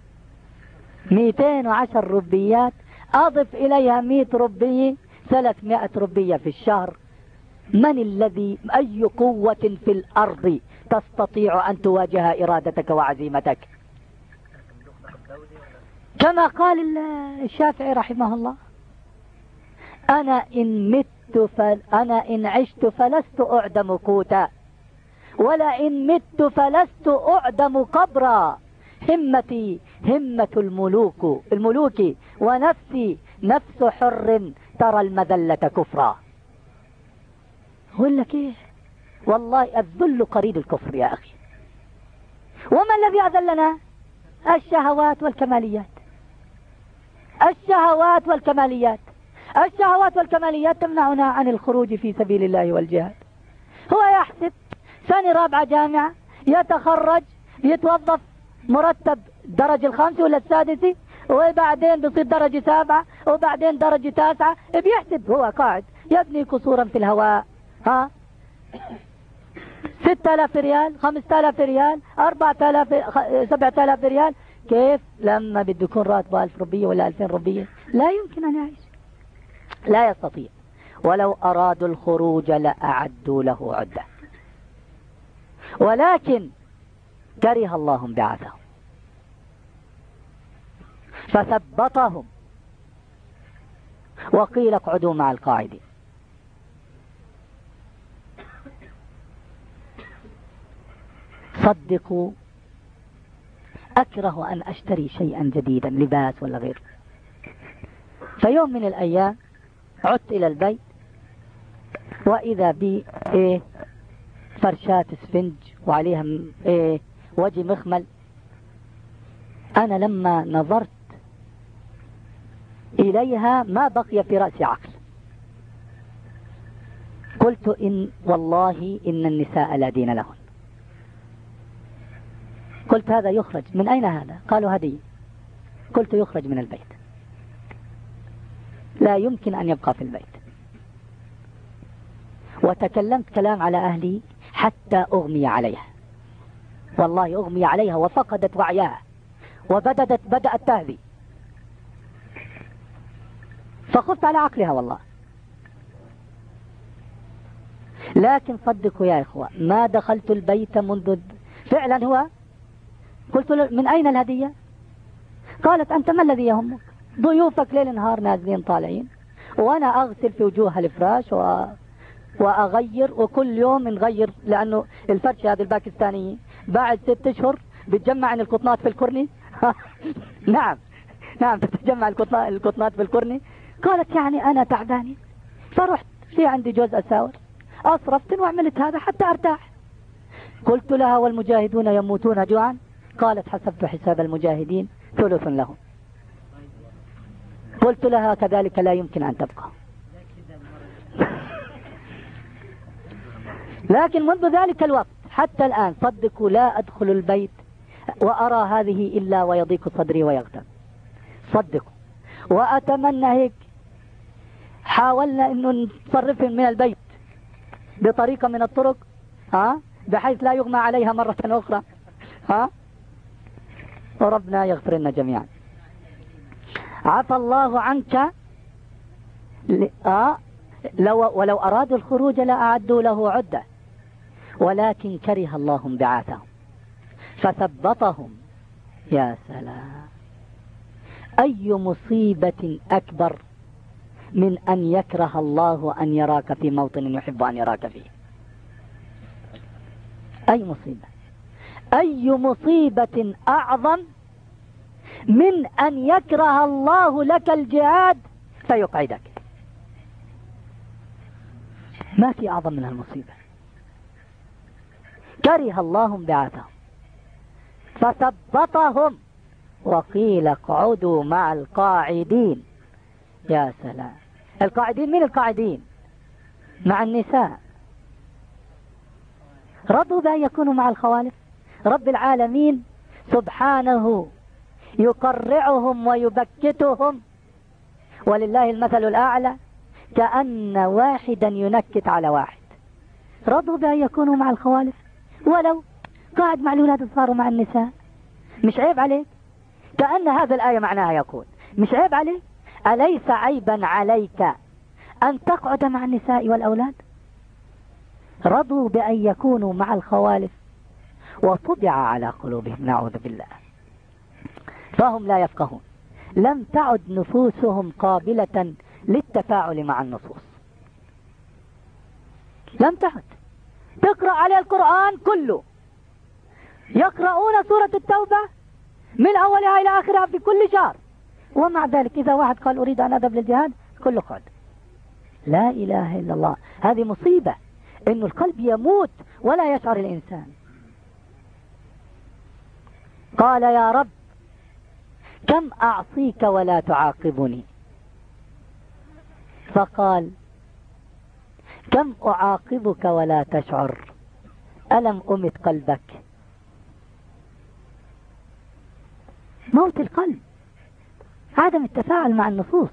210 ربيات، أضف إليها 100 ربية، 300 ربية في الشهر. من الذي أي قوة في الأرض تستطيع أن تواجه إرادتك وعزيمتك؟ كما قال الشافعي رحمه الله أنا إن عشت فلست أعدم قوتا، ولا إن مت فلست أعدم قبرا، همتي همة الملوك ونفسي نفس حر ترى المذلة كفرا. أقول لك إيه، والله الذل قريب الكفر يا أخي. وما الذي أذلنا؟ الشهوات والكماليات، الشهوات والكماليات. الشهوات والكماليات تمنعنا عن الخروج في سبيل الله والجهاد. هو يحسب سنة رابعة جامعة، يتخرج، يتوظف مرتب درجة الخامسة ولا السادسة، وبعدين بصير درجة 7، وبعدين درجة 9. بيحسب هو قاعد يبني قصورا في الهواء، 6000 ريال، 5000 ريال، 4000، 7000 ريال. كيف لما بده يكون راتبه 1000 روبية ولا 2000 روبية؟ لا يمكن أن يعيش، لا يستطيع. ولو أرادوا الخروج لأعدوا له عدة، ولكن كره الله انبعاثهم فثبطهم وقيل اقعدوا مع القاعدين. صدقوا أكره أن أشتري شيئا جديدا، لباس ولا غيره. فيوم من الأيام عدت إلى البيت وإذا بي فرشات اسفنج وعليها وجه مخمل. أنا لما نظرت إليها ما بقي في رأسي عقل. قلت إن والله إن النساء لا دين لهن. قلت هذا يخرج من أين هذا؟ قالوا هدية. قلت يخرج من البيت، لا يمكن أن يبقى في البيت. وتكلمت كلام على أهلي حتى أغمي عليها، والله أغمي عليها وفقدت وعيها وبدأت تهذي، فخفت على عقلها والله. لكن صدقوا يا إخوة ما دخلت البيت منذ فعلا. هو قلت له من أين الهدية؟ قالت أنت ما الذي يهمك؟ ضيوفك ليل نهار نازلين طالعين، وأنا أغسل في وجوه الفراش وأغير، وكل يوم نغير، لأنه الفرشة هذه الباكستانية بعد 6 أشهر بتجمع عن القطنات في الكورني. نعم بتجمع القطنات في الكورني. قالت يعني أنا تعبانة، فرحت في عندي جوز أساور أصرفت وعملت هذا حتى أرتاح. قلت لها والمجاهدون يموتون جوعا؟ قالت حسبت حساب المجاهدين 3 لهم. قلت لها كذلك لا يمكن أن تبقى. لكن منذ ذلك الوقت حتى الآن صدقوا لا أدخل البيت وأرى هذه إلا ويضيق صدري ويغتم. صدقوا. وأتمنى هيك حاولنا أنه نصرفهم من البيت بطريقة من الطرق بحيث لا يغمى عليها مرة أخرى. وربنا يغفر لنا جميعا. عفى الله عنك. ولو أرادوا الخروج لأعدوا له عدة، ولكن كره الله انبعاثهم فثبطهم. يا سلام، أي مصيبة أكبر من أن يكره الله أن يراك في موطن يحب أن يراك فيه؟ أي مصيبة، أي مصيبة أعظم من أن يكره الله لك الجهاد فيقعدك؟ ما في أعظم من المصيبة. كره الله انبعاثهم فثبطهم وقيل اقعدوا مع القاعدين. يا سلام، القاعدين من القاعدين؟ مع النساء. رضوا بأن يكونوا مع الخوالف. رب العالمين سبحانه يقرعهم ويبكتهم، ولله المثل الأعلى، كأن واحدا ينكت على واحد. رضوا بأن يكونوا مع الخوالف، ولو قاعد مع الأولاد الصغار ومع النساء. مش عيب عليك؟ كأن هذا الآية معناها يقول مش عيب عليك؟ أليس عيبا عليك أن تقعد مع النساء والأولاد؟ رضوا بأن يكونوا مع الخوالف وطبع على قلوبهم، نعوذ بالله، فهم لا يفقهون. لم تعد نفوسهم قابلة للتفاعل مع النصوص، لم تعد. تقرأ عليه القرآن كله، يقرؤون سورة التوبة من أولها إلى آخرها في كل شهر، ومع ذلك إذا واحد قال أريد أن أذهب للجهاد كله قعد. لا إله إلا الله. هذه مصيبة، إنه القلب يموت ولا يشعر الإنسان. قال يا رب كم أعصيك ولا تعاقبني. فقال كم أعاقبك ولا تشعر، ألم أمت قلبك؟ موت القلب، عدم التفاعل مع النصوص.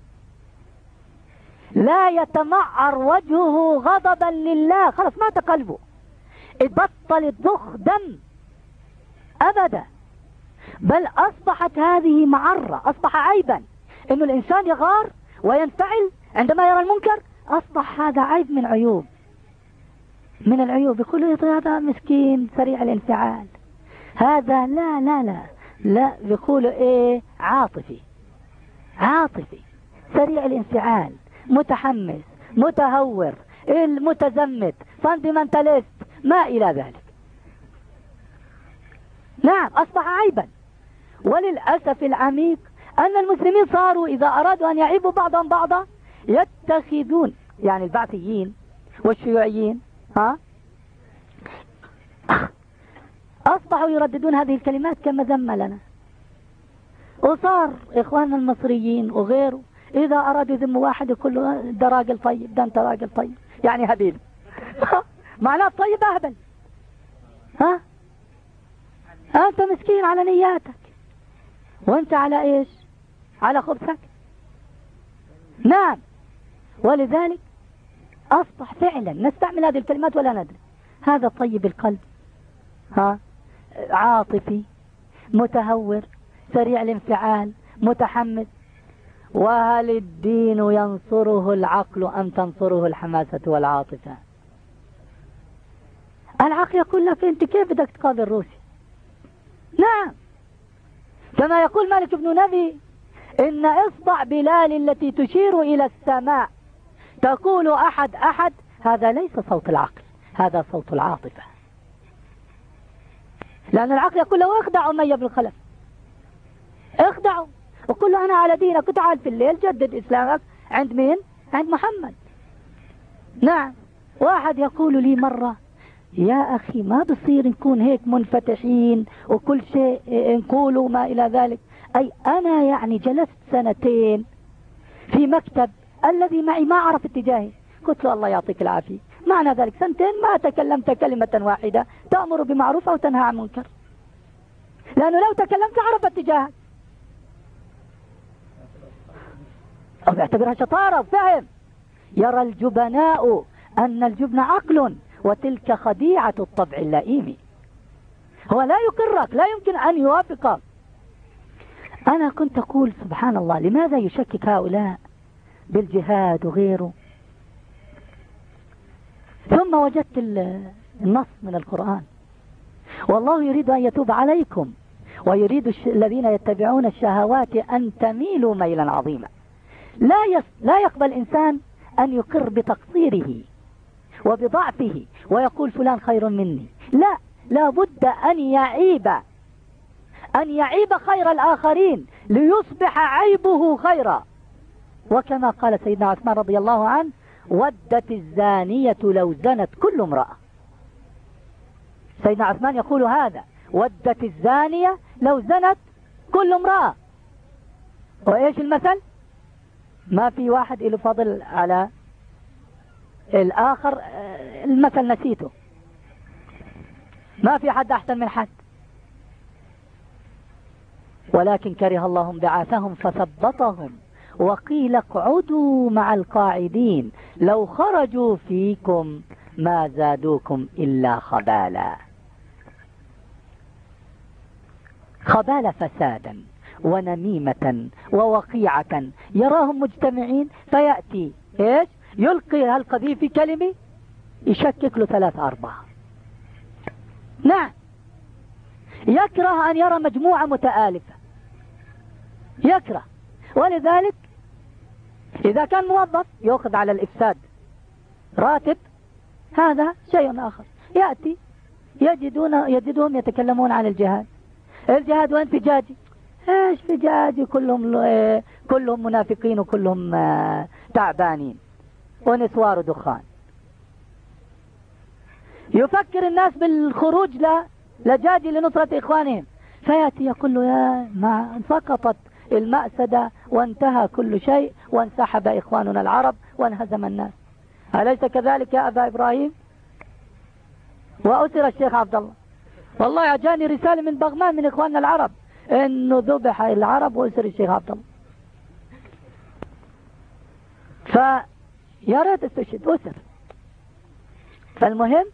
لا يتمعر وجهه غضبا لله، خلاص مات قلبه، بطل ضخ دم أبدا، بل أصبحت هذه معرة، أصبح عيبا إنه الإنسان يغار وينفعل عندما يرى المنكر، أصبح هذا عيب من عيوب، من العيوب. يقول هذا مسكين سريع الانفعال، هذا لا لا لا لا، بيقولوا ايه، عاطفي، عاطفي سريع الانفعال، متحمس، متهور، المتزمت، فاندمنتاليست، ما الى ذلك. نعم أصبح عيبا. وللأسف العميق أن المسلمين صاروا إذا أرادوا أن يعيبوا بعضهم بعضا يتخذون، يعني البعثيين والشيوعيين أصبحوا يرددون هذه الكلمات كمذمة لنا. وصار إخواننا المصريين وغيره إذا أرادوا يذموا واحد يقول له ده راجل طيب، ده أنت راجل طيب، يعني هبيل. معناه طيب أهبل. أنت مسكين على نياتك، وأنت على إيش؟ على خبثك. نعم. ولذلك أصبح فعلا نستعمل هذه الكلمات ولا ندري. هذا طيب القلب، عاطفي، متهور، سريع الانفعال، متحمس. وهل الدين ينصره العقل أم تنصره الحماسة والعاطفة؟ العقل يقول لك أنت كيف بدك تقابل روسيا؟ نعم، كما يقول مالك بن نبي إن إصبع بلال التي تشير إلى السماء تقول أحد أحد، هذا ليس صوت العقل، هذا صوت العاطفة. لأن العقل يقول له اخدع أمية بن خلف، اخدعوا وقل له أنا على دينك، وتعال في الليل جدد إسلامك. عند مين؟ عند محمد. نعم. واحد يقول لي مرة يا أخي ما بصير نكون هيك منفتحين وكل شيء نقوله ما إلى ذلك. أي أنا يعني جلست 2 سنين في مكتب، الذي معي ما عرف اتجاهي. قلت له الله يعطيك العافية، معنى ذلك 2 سنين ما تكلمت كلمة واحدة تأمر بمعروف أو تنهى عن منكر، لأنه لو تكلمت عرف اتجاهك، أو يعتبرها شطارة وفهم. يرى الجبناء أن الجبن عقل، وتلك خديعة الطبع اللئيم. هو لا يقرك، لا يمكن أن يوافقك. أنا كنت أقول سبحان الله، لماذا يشكك هؤلاء بالجهاد وغيره؟ ثم وجدت النص من القرآن: والله يريد أن يتوب عليكم ويريد الذين يتبعون الشهوات أن تميلوا ميلا عظيما. لا يقبل إنسان أن يقر بتقصيره وبضعفه ويقول فلان خير مني، لا بد أن يعيب خير الآخرين ليصبح عيبه خيرا. وكما قال سيدنا عثمان رضي الله عنه: ودت الزانية لو زنت كل امرأة. سيدنا عثمان يقول هذا: ودت الزانية لو زنت كل امرأة. وإيش المثل؟ ما في واحد له فضل على الآخر، المثل نسيته، ما في حد أحسن من حد، ولكن كره الله انبعاثهم فثبطهم وقيل اقعدوا مع القاعدين لو خرجوا فيكم ما زادوكم إلا خبالا. خبال فسادا ونميمة ووقيعة، يراهم مجتمعين فيأتي إيش؟ يلقي القذيف في كلمة يشكك له 3 4. نعم، يكره أن يرى مجموعة متآلفة، يكره. ولذلك إذا كان موظف يأخذ على الإفساد راتب، هذا شيء آخر. يأتي يجدهم يتكلمون عن الجهاد. الجهاد وين فجاجي؟ ايش فجاجي؟ كلهم منافقين وكلهم تعبانين ونسوار دخان. يفكر الناس بالخروج لجاجي لنصرة إخوانهم، فيأتي يقول له يا ما سقطت المأسدة وانتهى كل شيء، وانسحب إخواننا العرب وانهزم الناس. أليس كذلك يا أبا إبراهيم؟ وأسر الشيخ عبد الله، والله أجاني رسالة من بغمان من إخواننا العرب إنه ذبح العرب وأسر الشيخ عبد الله. فيا ريت استشهد أسر. فالمهم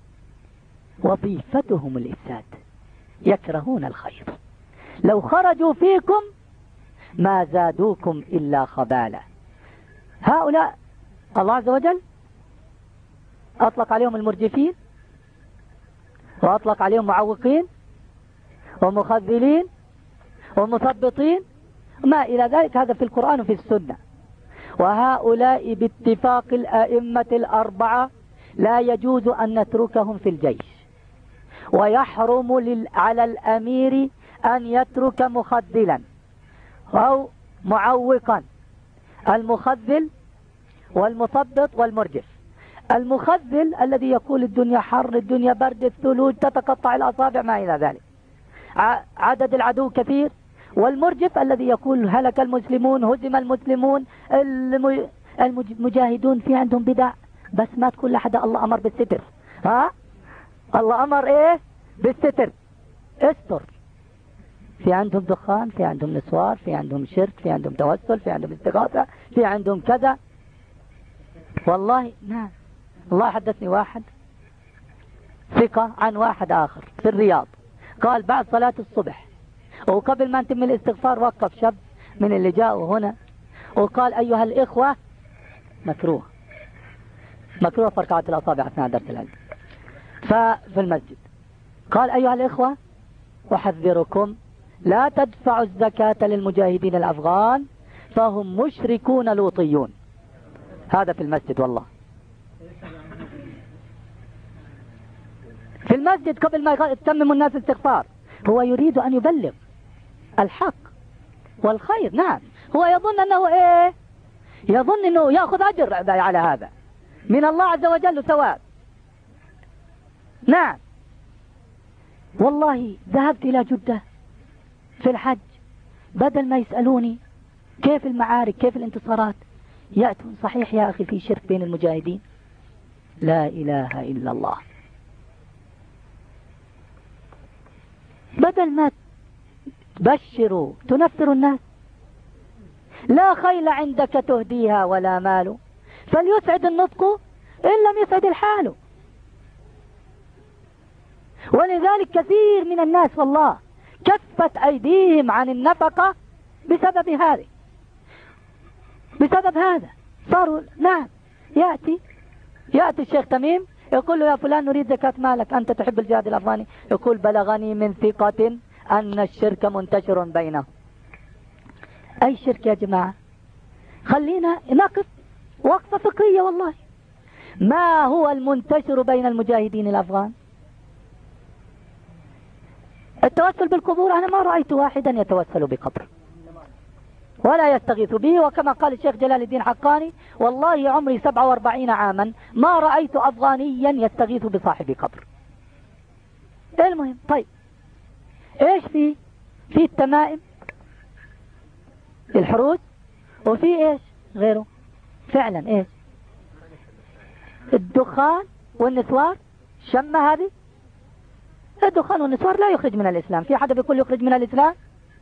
وظيفتهم الإفساد، يكرهون الخير، لو خرجوا فيكم ما زادوكم إلا خبالة. هؤلاء الله عز وجل أطلق عليهم المرجفين، وأطلق عليهم معوقين ومخذلين ومثبطين ما إلى ذلك، هذا في القرآن وفي السنة. وهؤلاء باتفاق الأئمة الأربعة لا يجوز أن نتركهم في الجيش، ويحرم على الأمير أن يترك مخذلا أو معوقا. المخذل والمثبط والمرجف. المخذل الذي يقول الدنيا حر، الدنيا برد، الثلوج تتقطع الأصابع ما إلى ذلك، عدد العدو كثير. والمرجف الذي يقول هلك المسلمون، هزم المسلمون، المجاهدون في عندهم بدع، بس ما تقول لحد الله أمر بالستر. الله أمر إيه؟ بالستر، استر. في عندهم دخان، في عندهم نسوار، في عندهم شرك، في عندهم توسل، في عندهم استغاثة، في عندهم كذا. والله نعم، الله حدثني واحد ثقة عن واحد آخر في الرياض، قال بعد صلاة الصبح وقبل ما نتم الاستغفار وقف شاب من اللي جاءوا هنا وقال أيها الإخوة، مكروه فرقعة الأصابع أثناء درس العلم ففي المسجد، قال أيها الإخوة أحذركم لا تدفعوا الزكاة للمجاهدين الأفغان فهم مشركون لوطيون. هذا في المسجد، والله في المسجد قبل ما يتمم الناس استغفار. هو يريد أن يبلغ الحق والخير. نعم، هو يظن أنه إيه؟ يظن أنه يأخذ أجر على هذا من الله عز وجل ثواب. نعم، والله ذهبت إلى جدة في الحج، بدل ما يسألوني كيف المعارك كيف الانتصارات، يأتون صحيح يا أخي في شرك بين المجاهدين، لا إله إلا الله. بدل ما تبشروا تنفروا الناس. لا خيل عندك تهديها ولا مال، فليسعد النطق إن لم يسعد الحال. ولذلك كثير من الناس والله كفت أيديهم عن النفقة بسبب هذا، بسبب هذا صاروا. نعم، يأتي الشيخ تميم يقول له يا فلان نريد زكاة مالك، أنت تحب الجهاد الأفغاني؟ يقول بلغني من ثقة أن الشرك منتشر بينهم. أي شرك يا جماعة؟ خلينا نقف وقفة فقهية. والله ما هو المنتشر بين المجاهدين الأفغان؟ التوسل بالقبور. أنا ما رأيت واحدا يتوسل بقبر ولا يستغيث به، وكما قال الشيخ جلال الدين حقاني والله عمري 47 عاما ما رأيت أفغانيا يستغيث بصاحب قبر. المهم، طيب ايش في التمائم، الحروس، وفي ايش غيره فعلا، ايش الدخان والنسوار. شمة هذه، الدخان والنسوار لا يخرج من الإسلام. في حدا بيقول يخرج من الإسلام؟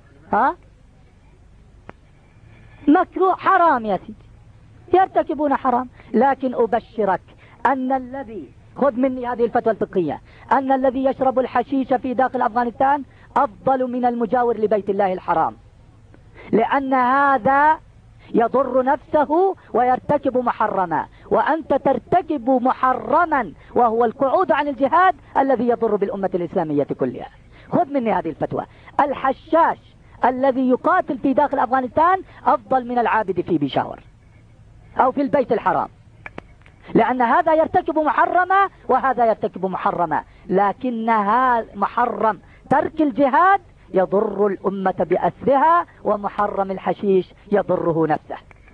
مكروه، حرام يا سيدي، يرتكبون حرام. لكن أبشرك أن الذي، خذ مني هذه الفتوى الفقهية، أن الذي يشرب الحشيش في داخل أفغانستان أفضل من المجاور لبيت الله الحرام، لأن هذا يضر نفسه ويرتكب محرما، وأنت ترتكب محرما وهو القعود عن الجهاد الذي يضر بالأمة الإسلامية كلها. خذ مني هذه الفتوى، الحشاش الذي يقاتل في داخل أفغانستان أفضل من العابد في بيشاور أو في البيت الحرام، لأن هذا يرتكب محرما وهذا يرتكب محرما، لكنها محرم ترك الجهاد يضر الأمة بأسرها، ومحرم الحشيش يضره نفسه.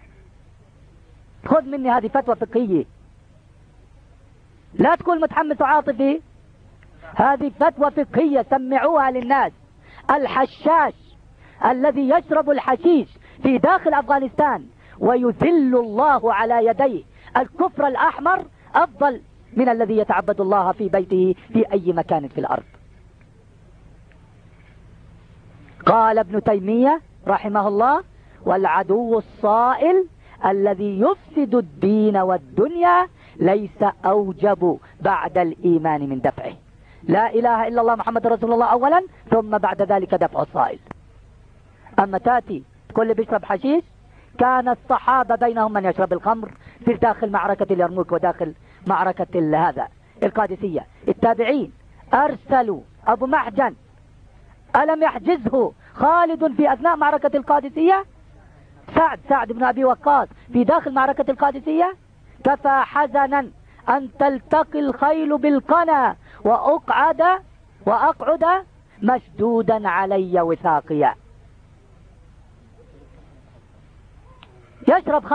خذ مني هذه فتوى فقهية، لا تكون متحمس وعاطفي، هذه فتوى فقهية سمعوها للناس. الحشاش الذي يشرب الحشيش في داخل أفغانستان ويذل الله على يديه الكفر الأحمر أفضل من الذي يتعبد الله في بيته في أي مكان في الأرض. قال ابن تيمية رحمه الله: والعدو الصائل الذي يفسد الدين والدنيا ليس أوجب بعد الإيمان من دفعه. لا إله إلا الله محمد رسول الله أولا، ثم بعد ذلك دفع الصائل. أما تأتي كل بيشرب حشيش، كان الصحابة بينهم من يشرب الخمر في داخل معركة اليرموك وداخل معركة هذا القادسية. التابعين أرسلوا أبو محجن، ألم يحجزه خالد في أثناء معركة القادسية؟ سعد بن أبي وقاص في داخل معركة القادسية: كفى حزنا أن تلتقي الخيل بالقنا وأقعد مشدودا علي وثاقيا. يشرب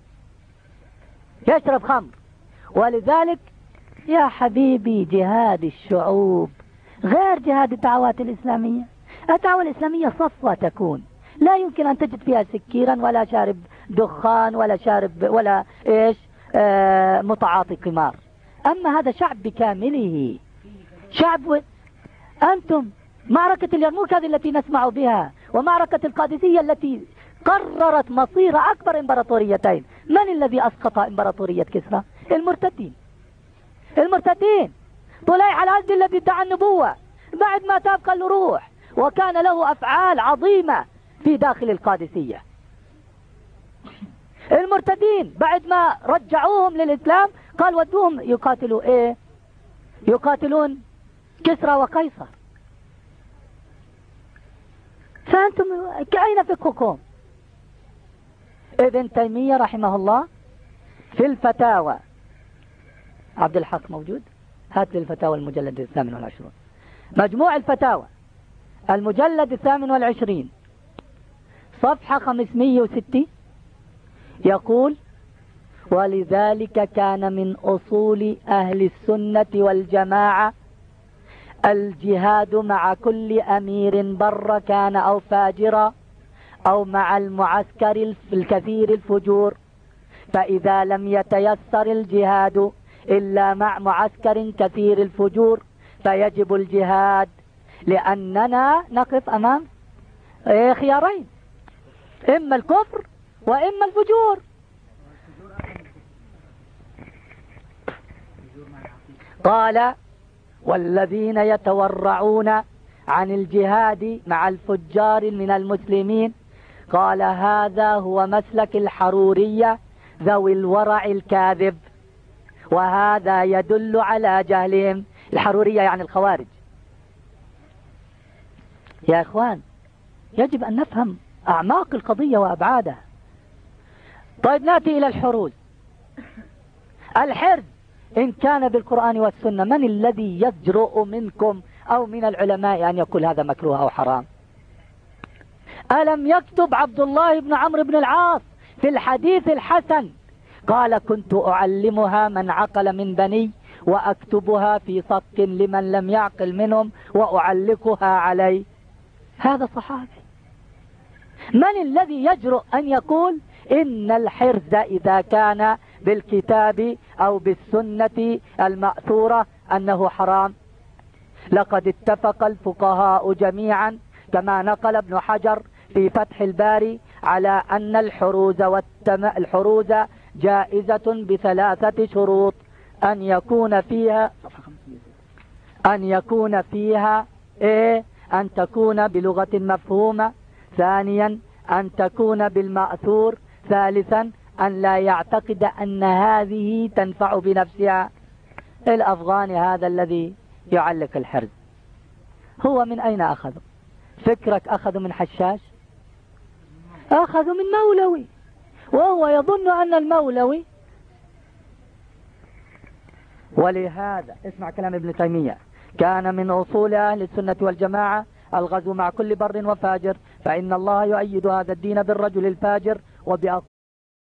خمر. ولذلك يا حبيبي جهاد الشعوب غير جهاد الدعوات الإسلامية. الدعوة الإسلامية صفوة تكون، لا يمكن أن تجد فيها سكيرا ولا شارب دخان ولا شارب ولا متعاطي قمار. أما هذا شعب بكامله، شعب. أنتم معركة اليرموك هذه التي نسمع بها، ومعركة القادسية التي قررت مصير أكبر إمبراطوريتين، من الذي أسقط إمبراطورية كسرى؟ المرتدين. طليح الأزدي الذي ادعى النبوة بعد ما تاب قال له روح، وكان له أفعال عظيمة في داخل القادسية. المرتدين بعد ما رجعوهم للإسلام قال ودوهم يقاتلوا يقاتلون كسرى وقيصر. فأنتم أين فقهكم؟ ابن تيمية رحمه الله في الفتاوى، عبد الحق موجود؟ هات لي الفتاوى المجلد 28، مجموع الفتاوى المجلد 28 صفحة 560، يقول: ولذلك كان من أصول أهل السنة والجماعة الجهاد مع كل أمير بر كان أو فاجرا، أو مع المعسكر الكثير الفجور، فإذا لم يتيسر الجهاد إلا مع معسكر كثير الفجور فيجب الجهاد، لأننا نقف أمام خيارين: إما الكفر وإما الفجور. قال: والذين يتورعون عن الجهاد مع الفجار من المسلمين، قال هذا هو مسلك الحرورية ذوي الورع الكاذب، وهذا يدل على جهلهم. الحرورية يعني الخوارج. يا إخوان، يجب أن نفهم أعماق القضية وأبعادها. طيب نأتي إلى الحروز. الحرز إن كان بالقرآن والسنة، من الذي يجرؤ منكم أو من العلماء أن يقول هذا مكروه أو حرام؟ ألم يكتب عبد الله بن عمرو بن العاص في الحديث الحسن قال: كنت أعلمها من عقل من بني وأكتبها في صك لمن لم يعقل منهم وأعلقها عليه؟ هذا صحابي. من الذي يجرؤ أن يقول إن الحرز إذا كان بالكتاب أو بالسنة المأثورة أنه حرام؟ لقد اتفق الفقهاء جميعا كما نقل ابن حجر في فتح الباري على أن الحروز جائزة بثلاثة شروط: أن يكون فيها أن تكون بلغة مفهومة، ثانيا أن تكون بالمأثور، ثالثا أن لا يعتقد أن هذه تنفع بنفسها. الأفغاني هذا الذي يعلق الحرز هو من أين أخذه؟ فكرك أخذه من حشاش؟ أخذه من مولوي، وهو يظن أن المولوي. ولهذا اسمع كلام ابن تيمية: كان من أصول أهل السنة والجماعة الغزو مع كل بر وفاجر، فإن الله يؤيد هذا الدين بالرجل الفاجر